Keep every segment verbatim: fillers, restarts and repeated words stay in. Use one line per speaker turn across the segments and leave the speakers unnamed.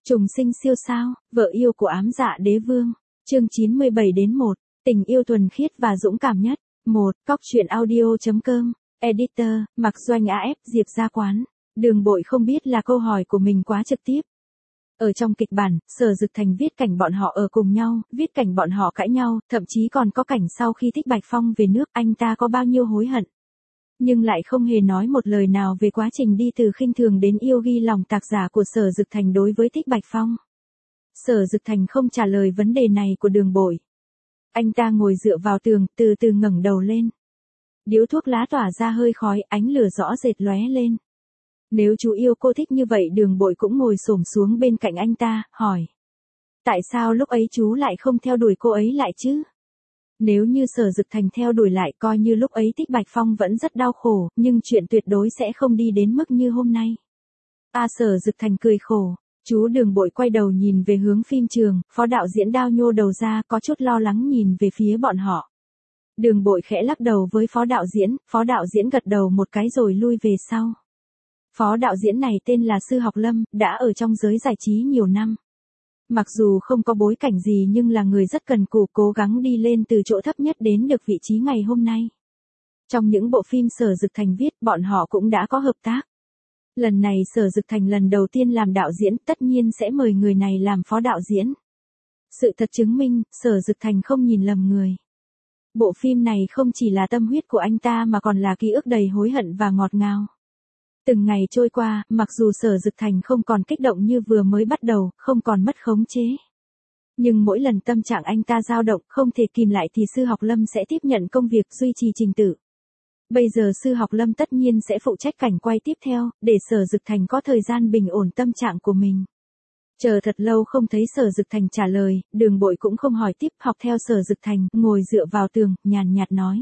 Trùng sinh siêu sao, vợ yêu của ám dạ đế vương. Chương chín mươi bảy đến một, tình yêu thuần khiết và dũng cảm nhất. một. Cóc truyện audio.com. Editor, Mặc Doanh a ép Diệp Gia Quán. Đường Bội không biết là câu hỏi của mình quá trực tiếp. Ở trong kịch bản, Sở Dực Thành viết cảnh bọn họ ở cùng nhau, viết cảnh bọn họ cãi nhau, thậm chí còn có cảnh sau khi Thích Bạch Phong về nước anh ta có bao nhiêu hối hận. Nhưng lại không hề nói một lời nào về quá trình đi từ khinh thường đến yêu ghi lòng tạc giả của Sở Dực Thành đối với Thích Bạch Phong. Sở Dực Thành không trả lời vấn đề này của Đường Bội. Anh ta ngồi dựa vào tường, từ từ ngẩng đầu lên. Điếu thuốc lá tỏa ra hơi khói, ánh lửa rõ rệt lóe lên. Nếu chú yêu cô thích như vậy, Đường Bội cũng ngồi xổm xuống bên cạnh anh ta, hỏi. Tại sao lúc ấy chú lại không theo đuổi cô ấy lại chứ? Nếu như Sở Dực Thành theo đuổi lại, coi như lúc ấy Thích Bạch Phong vẫn rất đau khổ, nhưng chuyện tuyệt đối sẽ không đi đến mức như hôm nay. À, Sở Dực Thành cười khổ. Chú Đường Bội quay đầu nhìn về hướng phim trường, phó đạo diễn Đao nhô đầu ra, có chút lo lắng nhìn về phía bọn họ. Đường Bội khẽ lắc đầu với phó đạo diễn, phó đạo diễn gật đầu một cái rồi lui về sau. Phó đạo diễn này tên là Sư Học Lâm, đã ở trong giới giải trí nhiều năm. Mặc dù không có bối cảnh gì nhưng là người rất cần cù, cố gắng đi lên từ chỗ thấp nhất đến được vị trí ngày hôm nay. Trong những bộ phim Sở Dực Thành viết, bọn họ cũng đã có hợp tác. Lần này Sở Dực Thành lần đầu tiên làm đạo diễn, tất nhiên sẽ mời người này làm phó đạo diễn. Sự thật chứng minh, Sở Dực Thành không nhìn lầm người. Bộ phim này không chỉ là tâm huyết của anh ta mà còn là ký ức đầy hối hận và ngọt ngào. Từng ngày trôi qua, mặc dù Sở Dực Thành không còn kích động như vừa mới bắt đầu, không còn mất khống chế. Nhưng mỗi lần tâm trạng anh ta dao động, không thể kìm lại thì Sư Học Lâm sẽ tiếp nhận công việc duy trì trình tự. Bây giờ Sư Học Lâm tất nhiên sẽ phụ trách cảnh quay tiếp theo, để Sở Dực Thành có thời gian bình ổn tâm trạng của mình. Chờ thật lâu không thấy Sở Dực Thành trả lời, Đường Bội cũng không hỏi tiếp, học theo Sở Dực Thành, ngồi dựa vào tường, nhàn nhạt nói.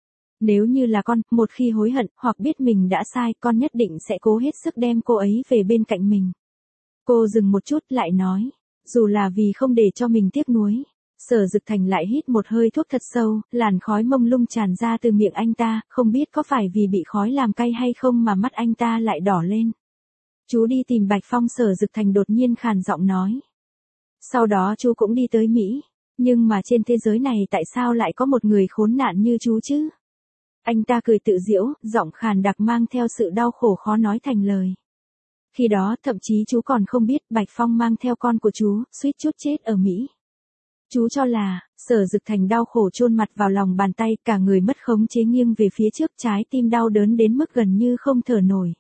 Nếu như là con, một khi hối hận, hoặc biết mình đã sai, con nhất định sẽ cố hết sức đem cô ấy về bên cạnh mình. Cô dừng một chút lại nói, dù là vì không để cho mình tiếc nuối. Sở Dực Thành lại hít một hơi thuốc thật sâu, làn khói mông lung tràn ra từ miệng anh ta, không biết có phải vì bị khói làm cay hay không mà mắt anh ta lại đỏ lên. Chú đi tìm Bạch Phong, Sở Dực Thành đột nhiên khàn giọng nói. Sau đó chú cũng đi tới Mỹ, nhưng mà trên thế giới này tại sao lại có một người khốn nạn như chú chứ? Anh ta cười tự giễu, giọng khàn đặc mang theo sự đau khổ khó nói thành lời. Khi đó thậm chí chú còn không biết Bạch Phong mang theo con của chú, suýt chút chết ở Mỹ. Chú cho là, Sở Dực Thành đau khổ chôn mặt vào lòng bàn tay, cả người mất khống chế nghiêng về phía trước, trái tim đau đớn đến mức gần như không thở nổi.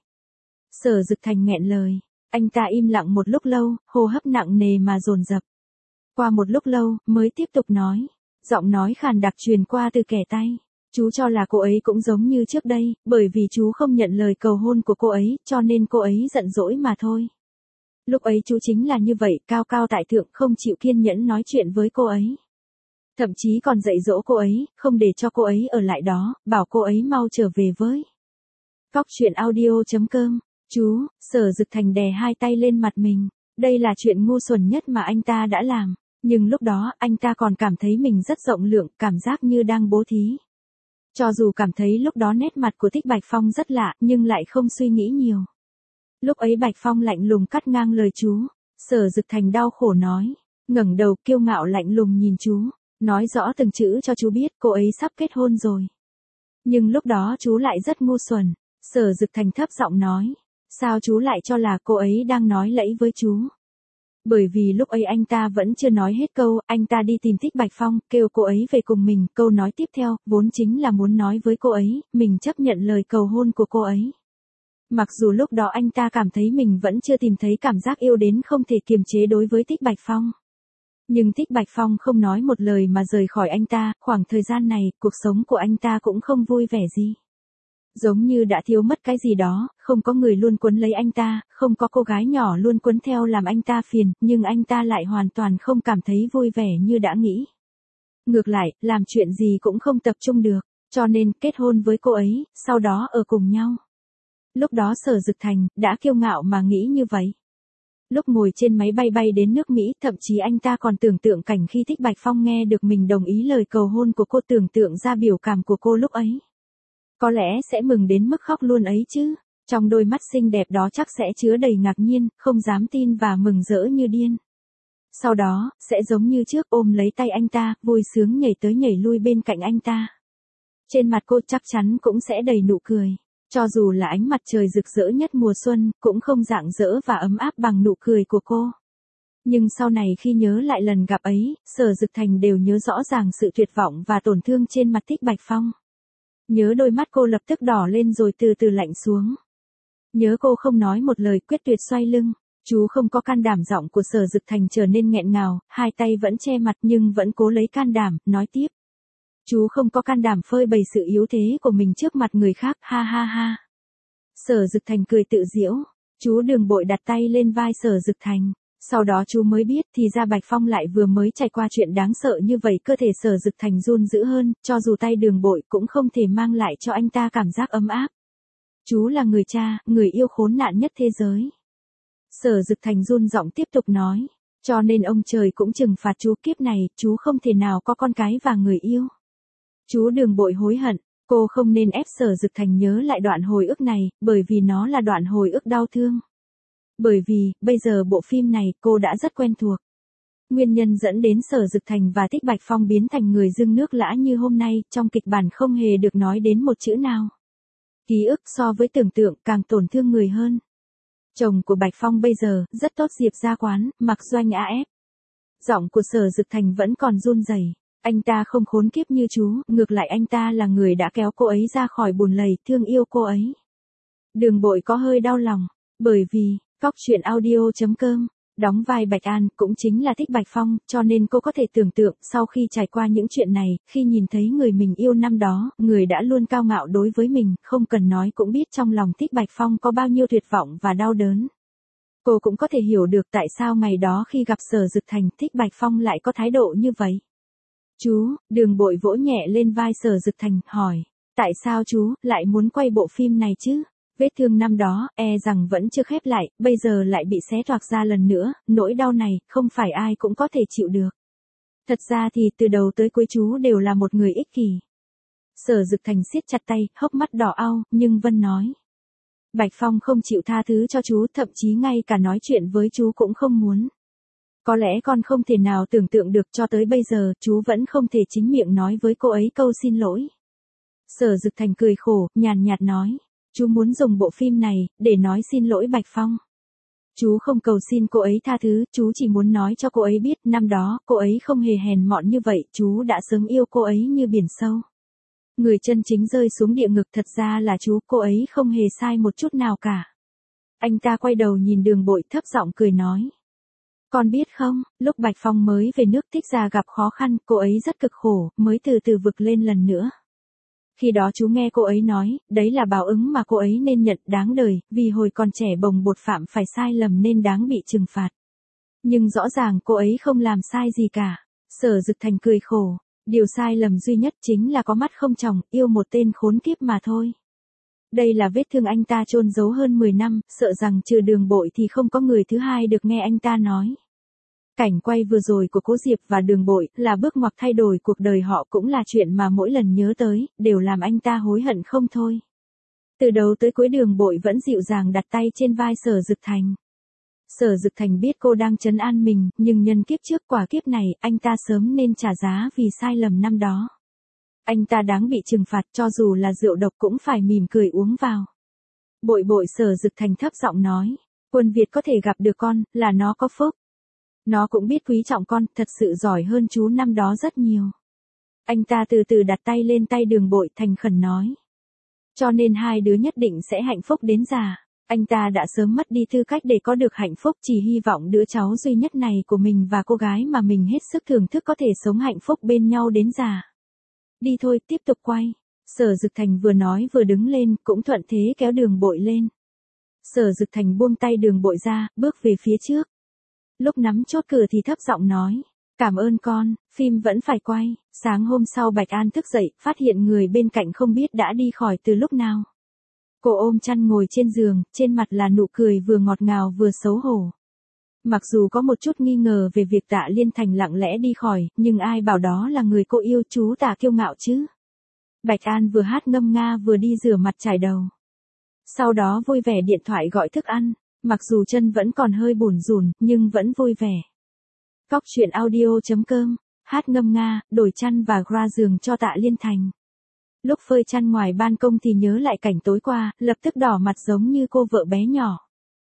Sở Dực Thành nghẹn lời, anh ta im lặng một lúc lâu, hô hấp nặng nề mà dồn dập. Qua một lúc lâu, mới tiếp tục nói, giọng nói khàn đặc truyền qua từ kẻ tay. Chú cho là cô ấy cũng giống như trước đây, bởi vì chú không nhận lời cầu hôn của cô ấy, cho nên cô ấy giận dỗi mà thôi. Lúc ấy chú chính là như vậy, cao cao tại thượng, không chịu kiên nhẫn nói chuyện với cô ấy. Thậm chí còn dạy dỗ cô ấy, không để cho cô ấy ở lại đó, bảo cô ấy mau trở về với. Cóc truyện audio.com. Chú, Sở Dực Thành đè hai tay lên mặt mình. Đây là chuyện ngu xuẩn nhất mà anh ta đã làm. Nhưng lúc đó, anh ta còn cảm thấy mình rất rộng lượng, cảm giác như đang bố thí. Cho dù cảm thấy lúc đó nét mặt của Thích Bạch Phong rất lạ, nhưng lại không suy nghĩ nhiều. Lúc ấy Bạch Phong lạnh lùng cắt ngang lời chú. Sở Dực Thành đau khổ nói. Ngẩng đầu kiêu ngạo lạnh lùng nhìn chú. Nói rõ từng chữ cho chú biết cô ấy sắp kết hôn rồi. Nhưng lúc đó chú lại rất ngu xuẩn. Sở Dực Thành thấp giọng nói. Sao chú lại cho là cô ấy đang nói lẫy với chú? Bởi vì lúc ấy anh ta vẫn chưa nói hết câu, anh ta đi tìm Thích Bạch Phong, kêu cô ấy về cùng mình, câu nói tiếp theo, vốn chính là muốn nói với cô ấy, mình chấp nhận lời cầu hôn của cô ấy. Mặc dù lúc đó anh ta cảm thấy mình vẫn chưa tìm thấy cảm giác yêu đến không thể kiềm chế đối với Thích Bạch Phong. Nhưng Thích Bạch Phong không nói một lời mà rời khỏi anh ta, khoảng thời gian này, cuộc sống của anh ta cũng không vui vẻ gì. Giống như đã thiếu mất cái gì đó, không có người luôn quấn lấy anh ta, không có cô gái nhỏ luôn quấn theo làm anh ta phiền, nhưng anh ta lại hoàn toàn không cảm thấy vui vẻ như đã nghĩ. Ngược lại, làm chuyện gì cũng không tập trung được, cho nên kết hôn với cô ấy, sau đó ở cùng nhau. Lúc đó Sở Dực Thành đã kiêu ngạo mà nghĩ như vậy. Lúc ngồi trên máy bay bay đến nước Mỹ, thậm chí anh ta còn tưởng tượng cảnh khi Thích Bạch Phong nghe được mình đồng ý lời cầu hôn của cô, tưởng tượng ra biểu cảm của cô lúc ấy. Có lẽ sẽ mừng đến mức khóc luôn ấy chứ. Trong đôi mắt xinh đẹp đó chắc sẽ chứa đầy ngạc nhiên, không dám tin và mừng rỡ như điên. Sau đó, sẽ giống như trước ôm lấy tay anh ta, vui sướng nhảy tới nhảy lui bên cạnh anh ta. Trên mặt cô chắc chắn cũng sẽ đầy nụ cười. Cho dù là ánh mặt trời rực rỡ nhất mùa xuân, cũng không rạng rỡ và ấm áp bằng nụ cười của cô. Nhưng sau này khi nhớ lại lần gặp ấy, Sở Dực Thành đều nhớ rõ ràng sự tuyệt vọng và tổn thương trên mặt Thích Bạch Phong. Nhớ đôi mắt cô lập tức đỏ lên rồi từ từ lạnh xuống. Nhớ cô không nói một lời quyết tuyệt xoay lưng. Chú không có can đảm, giọng của Sở Dực Thành trở nên nghẹn ngào, hai tay vẫn che mặt nhưng vẫn cố lấy can đảm, nói tiếp. Chú không có can đảm phơi bày sự yếu thế của mình trước mặt người khác, ha ha ha. Sở Dực Thành cười tự giễu, chú Đường Bội đặt tay lên vai Sở Dực Thành. Sau đó chú mới biết thì ra Bạch Phong lại vừa mới trải qua chuyện đáng sợ như vậy, cơ thể Sở Dực Thành run dữ hơn, cho dù tay Đường Bội cũng không thể mang lại cho anh ta cảm giác ấm áp. Chú là người cha, người yêu khốn nạn nhất thế giới. Sở Dực Thành run giọng tiếp tục nói, cho nên ông trời cũng trừng phạt chú kiếp này, chú không thể nào có con cái và người yêu. Chú Đường Bội hối hận, cô không nên ép Sở Dực Thành nhớ lại đoạn hồi ức này, bởi vì nó là đoạn hồi ức đau thương. Bởi vì, bây giờ bộ phim này cô đã rất quen thuộc. Nguyên nhân dẫn đến Sở Dực Thành và Thích Bạch Phong biến thành người dưng nước lã như hôm nay, trong kịch bản không hề được nói đến một chữ nào. Ký ức so với tưởng tượng càng tổn thương người hơn. Chồng của Bạch Phong bây giờ, rất tốt, Diệp Gia Quán, Mạc Doanh a ép. Giọng của Sở Dực Thành vẫn còn run rẩy. Anh ta không khốn kiếp như chú, ngược lại anh ta là người đã kéo cô ấy ra khỏi bùn lầy, thương yêu cô ấy. Đường Bội có hơi đau lòng, bởi vì, Cóc truyện audio chấm com, đóng vai Bạch An cũng chính là Thích Bạch Phong, cho nên cô có thể tưởng tượng sau khi trải qua những chuyện này, khi nhìn thấy người mình yêu năm đó, người đã luôn cao ngạo đối với mình, không cần nói cũng biết trong lòng Thích Bạch Phong có bao nhiêu tuyệt vọng và đau đớn. Cô cũng có thể hiểu được tại sao ngày đó khi gặp Sở Dực Thành, Thích Bạch Phong lại có thái độ như vậy. Chú, Đường Bội vỗ nhẹ lên vai Sở Dực Thành, hỏi, tại sao chú lại muốn quay bộ phim này chứ? Vết thương năm đó, e rằng vẫn chưa khép lại, bây giờ lại bị xé toạc ra lần nữa, nỗi đau này, không phải ai cũng có thể chịu được. Thật ra thì từ đầu tới cuối chú đều là một người ích kỷ. Sở Dực Thành siết chặt tay, hốc mắt đỏ au, nhưng Vân nói. Bạch Phong không chịu tha thứ cho chú, thậm chí ngay cả nói chuyện với chú cũng không muốn. Có lẽ con không thể nào tưởng tượng được, cho tới bây giờ, chú vẫn không thể chính miệng nói với cô ấy câu xin lỗi. Sở Dực Thành cười khổ, nhàn nhạt nói. Chú muốn dùng bộ phim này, để nói xin lỗi Bạch Phong. Chú không cầu xin cô ấy tha thứ, chú chỉ muốn nói cho cô ấy biết, năm đó, cô ấy không hề hèn mọn như vậy, chú đã sớm yêu cô ấy như biển sâu. Người chân chính rơi xuống địa ngục thật ra là chú, cô ấy không hề sai một chút nào cả. Anh ta quay đầu nhìn Đường Bội, thấp giọng cười nói. Con biết không, lúc Bạch Phong mới về nước Thích Gia gặp khó khăn, cô ấy rất cực khổ, mới từ từ vực lên lần nữa. Khi đó chú nghe cô ấy nói, đấy là báo ứng mà cô ấy nên nhận, đáng đời, vì hồi còn trẻ bồng bột phạm phải sai lầm nên đáng bị trừng phạt. Nhưng rõ ràng cô ấy không làm sai gì cả. Sở Dực Thành cười khổ, điều sai lầm duy nhất chính là có mắt không tròng, yêu một tên khốn kiếp mà thôi. Đây là vết thương anh ta chôn giấu hơn mười năm, sợ rằng trừ Đường Bội thì không có người thứ hai được nghe anh ta nói. Cảnh quay vừa rồi của Cố Diệp và Đường Bội là bước ngoặt thay đổi cuộc đời họ, cũng là chuyện mà mỗi lần nhớ tới, đều làm anh ta hối hận không thôi. Từ đầu tới cuối Đường Bội vẫn dịu dàng đặt tay trên vai Sở Dực Thành. Sở Dực Thành biết cô đang trấn an mình, nhưng nhân kiếp trước quả kiếp này, anh ta sớm nên trả giá vì sai lầm năm đó. Anh ta đáng bị trừng phạt, cho dù là rượu độc cũng phải mỉm cười uống vào. Bội bội, Sở Dực Thành thấp giọng nói, Quân Việt có thể gặp được con, là nó có phúc. Nó cũng biết quý trọng con, thật sự giỏi hơn chú năm đó rất nhiều. Anh ta từ từ đặt tay lên tay Đường Bội, thành khẩn nói. Cho nên hai đứa nhất định sẽ hạnh phúc đến già. Anh ta đã sớm mất đi tư cách để có được hạnh phúc, chỉ hy vọng đứa cháu duy nhất này của mình và cô gái mà mình hết sức thưởng thức có thể sống hạnh phúc bên nhau đến già. Đi thôi, tiếp tục quay. Sở Dực Thành vừa nói vừa đứng lên, cũng thuận thế kéo Đường Bội lên. Sở Dực Thành buông tay Đường Bội ra, bước về phía trước. Lúc nắm chốt cửa thì thấp giọng nói, cảm ơn con, phim vẫn phải quay. Sáng hôm sau Bạch An thức dậy, phát hiện người bên cạnh không biết đã đi khỏi từ lúc nào. Cô ôm chăn ngồi trên giường, trên mặt là nụ cười vừa ngọt ngào vừa xấu hổ. Mặc dù có một chút nghi ngờ về việc Tạ Liên Thành lặng lẽ đi khỏi, nhưng ai bảo đó là người cô yêu, chú Tạ kiêu ngạo chứ. Bạch An vừa hát ngâm nga vừa đi rửa mặt chải đầu. Sau đó vui vẻ điện thoại gọi thức ăn, mặc dù chân vẫn còn hơi bủn rủn, nhưng vẫn vui vẻ. Cóc truyện audio chấm com, hát ngâm nga, đổi chăn và gra giường cho Tạ Liên Thành. Lúc phơi chăn ngoài ban công thì nhớ lại cảnh tối qua, lập tức đỏ mặt giống như cô vợ bé nhỏ.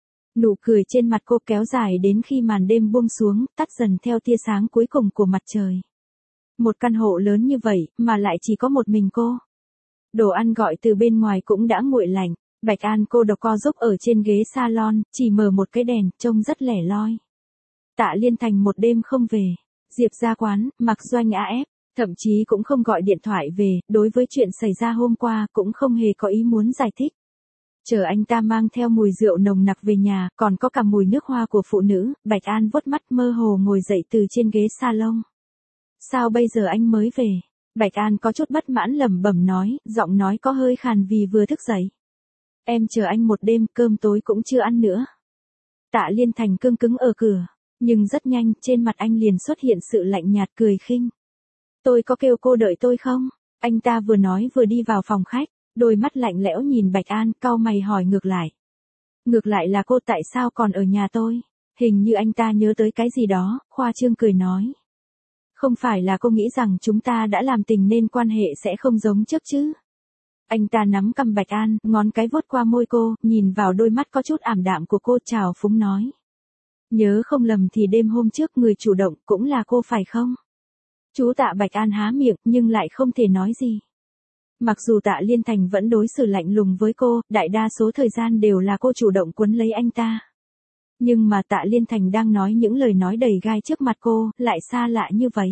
Nụ cười trên mặt cô kéo dài đến khi màn đêm buông xuống, tắt dần theo tia sáng cuối cùng của mặt trời. Một căn hộ lớn như vậy, mà lại chỉ có một mình cô. Đồ ăn gọi từ bên ngoài cũng đã nguội lạnh, Bạch An cô độc co giúp ở trên ghế salon, chỉ mở một cái đèn, trông rất lẻ loi. Tạ Liên Thành một đêm không về, Diệp ra quán, Mạc Doanh a ép, thậm chí cũng không gọi điện thoại về, đối với chuyện xảy ra hôm qua cũng không hề có ý muốn giải thích. Chờ anh ta mang theo mùi rượu nồng nặc về nhà, còn có cả mùi nước hoa của phụ nữ, Bạch An vuốt mắt mơ hồ ngồi dậy từ trên ghế salon. Sao bây giờ anh mới về? Bạch An có chút bất mãn lẩm bẩm nói, giọng nói có hơi khàn vì vừa thức dậy. Em chờ anh một đêm, cơm tối cũng chưa ăn nữa. Tạ Liên Thành cương cứng ở cửa, nhưng rất nhanh, trên mặt anh liền xuất hiện sự lạnh nhạt cười khinh. Tôi có kêu cô đợi tôi không? Anh ta vừa nói vừa đi vào phòng khách, đôi mắt lạnh lẽo nhìn Bạch An, cau mày hỏi ngược lại. Ngược lại là cô tại sao còn ở nhà tôi? Hình như anh ta nhớ tới cái gì đó, khoa trương cười nói. Không phải là cô nghĩ rằng chúng ta đã làm tình nên quan hệ sẽ không giống trước chứ? Anh ta nắm cằm Bạch An, ngón cái vuốt qua môi cô, nhìn vào đôi mắt có chút ảm đạm của cô, trào phúng nói. Nhớ không lầm thì đêm hôm trước người chủ động cũng là cô phải không? Chú Tạ Bạch An há miệng nhưng lại không thể nói gì. Mặc dù Tạ Liên Thành vẫn đối xử lạnh lùng với cô, đại đa số thời gian đều là cô chủ động quấn lấy anh ta. Nhưng mà Tạ Liên Thành đang nói những lời nói đầy gai trước mặt cô, lại xa lạ như vậy.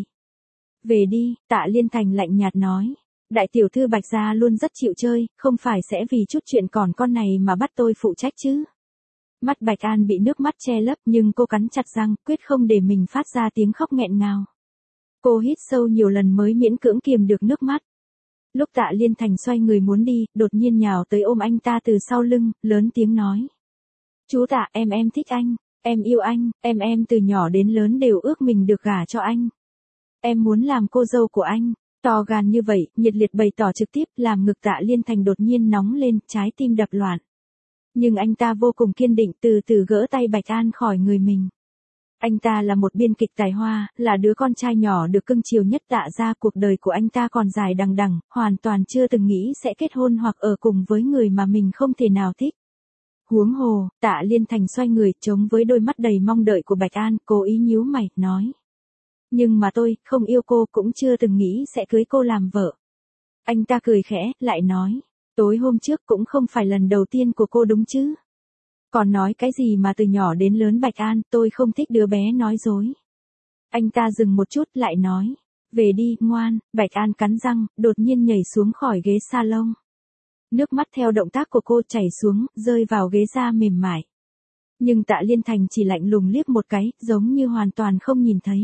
Về đi, Tạ Liên Thành lạnh nhạt nói. Đại tiểu thư Bạch gia luôn rất chịu chơi, không phải sẽ vì chút chuyện còn con này mà bắt tôi phụ trách chứ. Mắt Bạch An bị nước mắt che lấp nhưng cô cắn chặt răng, quyết không để mình phát ra tiếng khóc nghẹn ngào. Cô hít sâu nhiều lần mới miễn cưỡng kiềm được nước mắt. Lúc Tạ Liên Thành xoay người muốn đi, đột nhiên nhào tới ôm anh ta từ sau lưng, lớn tiếng nói. Chú Tạ, em em thích anh, em yêu anh, em em từ nhỏ đến lớn đều ước mình được gả cho anh. Em muốn làm cô dâu của anh. To gan như vậy, nhiệt liệt bày tỏ trực tiếp, làm ngực Tạ Liên Thành đột nhiên nóng lên, trái tim đập loạn. Nhưng anh ta vô cùng kiên định, từ từ gỡ tay Bạch An khỏi người mình. Anh ta là một biên kịch tài hoa, là đứa con trai nhỏ được cưng chiều nhất Tạ gia, cuộc đời của anh ta còn dài đằng đẵng, hoàn toàn chưa từng nghĩ sẽ kết hôn hoặc ở cùng với người mà mình không thể nào thích. Huống hồ, Tạ Liên Thành xoay người, chống với đôi mắt đầy mong đợi của Bạch An, cố ý nhíu mày, nói. Nhưng mà tôi, không yêu cô, cũng chưa từng nghĩ sẽ cưới cô làm vợ. Anh ta cười khẽ, lại nói. Tối hôm trước cũng không phải lần đầu tiên của cô đúng chứ? Còn nói cái gì mà từ nhỏ đến lớn Bạch An, tôi không thích đứa bé nói dối. Anh ta dừng một chút, lại nói. Về đi, ngoan. Bạch An cắn răng, đột nhiên nhảy xuống khỏi ghế salon. Nước mắt theo động tác của cô chảy xuống, rơi vào ghế da mềm mại. Nhưng Tạ Liên Thành chỉ lạnh lùng liếc một cái, giống như hoàn toàn không nhìn thấy.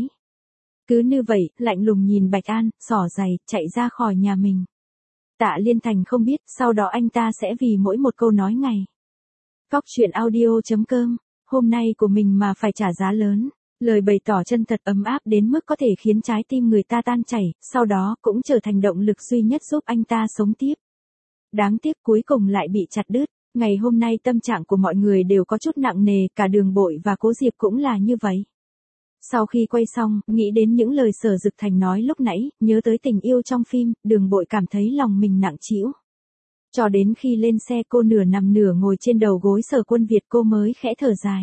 Cứ như vậy, lạnh lùng nhìn Bạch An, xỏ giày, chạy ra khỏi nhà mình. Tạ Liên Thành không biết, sau đó anh ta sẽ vì mỗi một câu nói ngày. Cóc truyện audio chấm com, hôm nay của mình mà phải trả giá lớn. Lời bày tỏ chân thật ấm áp đến mức có thể khiến trái tim người ta tan chảy, sau đó cũng trở thành động lực duy nhất giúp anh ta sống tiếp. Đáng tiếc cuối cùng lại bị chặt đứt. Ngày hôm nay tâm trạng của mọi người đều có chút nặng nề, cả Đường Bội và Cố Diệp cũng là như vậy. Sau khi quay xong, nghĩ đến những lời Sở Dực Thành nói lúc nãy, nhớ tới tình yêu trong phim, Đường Bội cảm thấy lòng mình nặng trĩu. Cho đến khi lên xe cô nửa nằm nửa ngồi trên đầu gối Sở Quân Việt cô mới khẽ thở dài.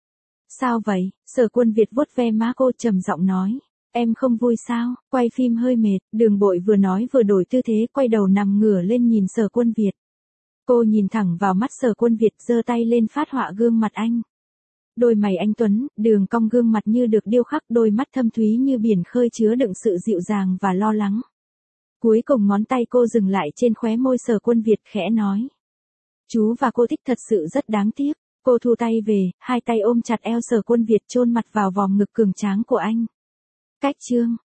Sao vậy? Sở Quân Việt vuốt ve má cô trầm giọng nói. Em không vui sao? Quay phim hơi mệt, Đường Bội vừa nói vừa đổi tư thế quay đầu nằm ngửa lên nhìn Sở Quân Việt. Cô nhìn thẳng vào mắt Sở Quân Việt giơ tay lên phát họa gương mặt anh. Đôi mày anh tuấn, đường cong gương mặt như được điêu khắc, đôi mắt thâm thúy như biển khơi chứa đựng sự dịu dàng và lo lắng. Cuối cùng ngón tay cô dừng lại trên khóe môi Sở Quân Việt khẽ nói. Chú và cô thích thật sự rất đáng tiếc. Cô thu tay về, hai tay ôm chặt eo Sở Quân Việt chôn mặt vào vòng ngực cường tráng của anh. Cách chương.